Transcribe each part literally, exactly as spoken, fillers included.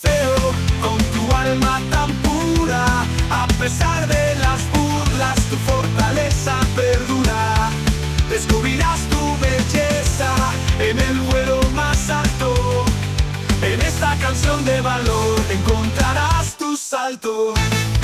feo, con tu alma tan pura, a pesar de las burlas, tu fortaleza perdura. Descubrirás tu belleza en el vuelo más alto. En esta canción de valor encontrarás tu salto.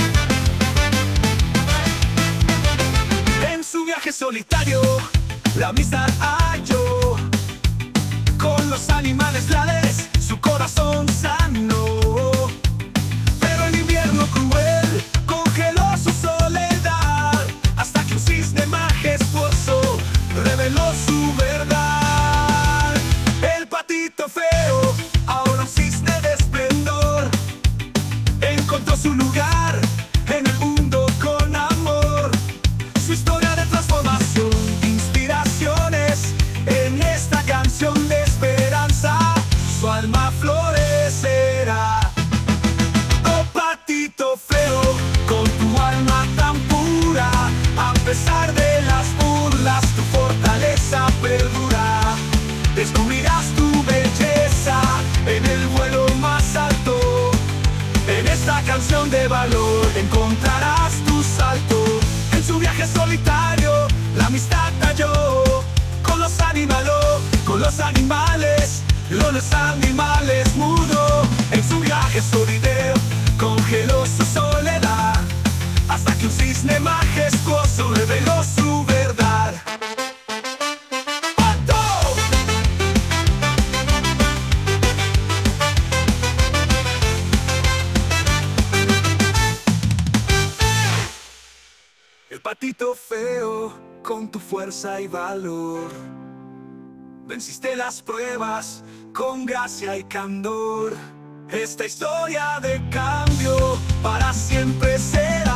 En su viaje solitario, la amistad halló. Con los animales leales, su corazón sanó. Pero el invierno cruel congeló su soledad, hasta que un cisne majestuoso reveló su verdad. El patito feo, ahora un cisne de esplendor, encontró su lugar en el mundo con amor. Su historia de transformación, inspiraciones en esta canción de esperanza, su alma florecerá. Oh patito feo, con tu alma tan pura, a pesar de las burlas, tu fortaleza perdura. Descubrirás tu belleza en el vuelo más alto. En esta canción de valor encontrarás tu salto. En su viaje solitario, la amistad halló. Con los animales, con los animales, los animales mudó. En su viaje solitario, congeló su soledad, hasta que un cisne majestuoso reveló su verdad. ¡Pato! El patito feo, con tu fuerza y valor, venciste las pruebas con gracia y candor. Esta historia de cambio para siempre será.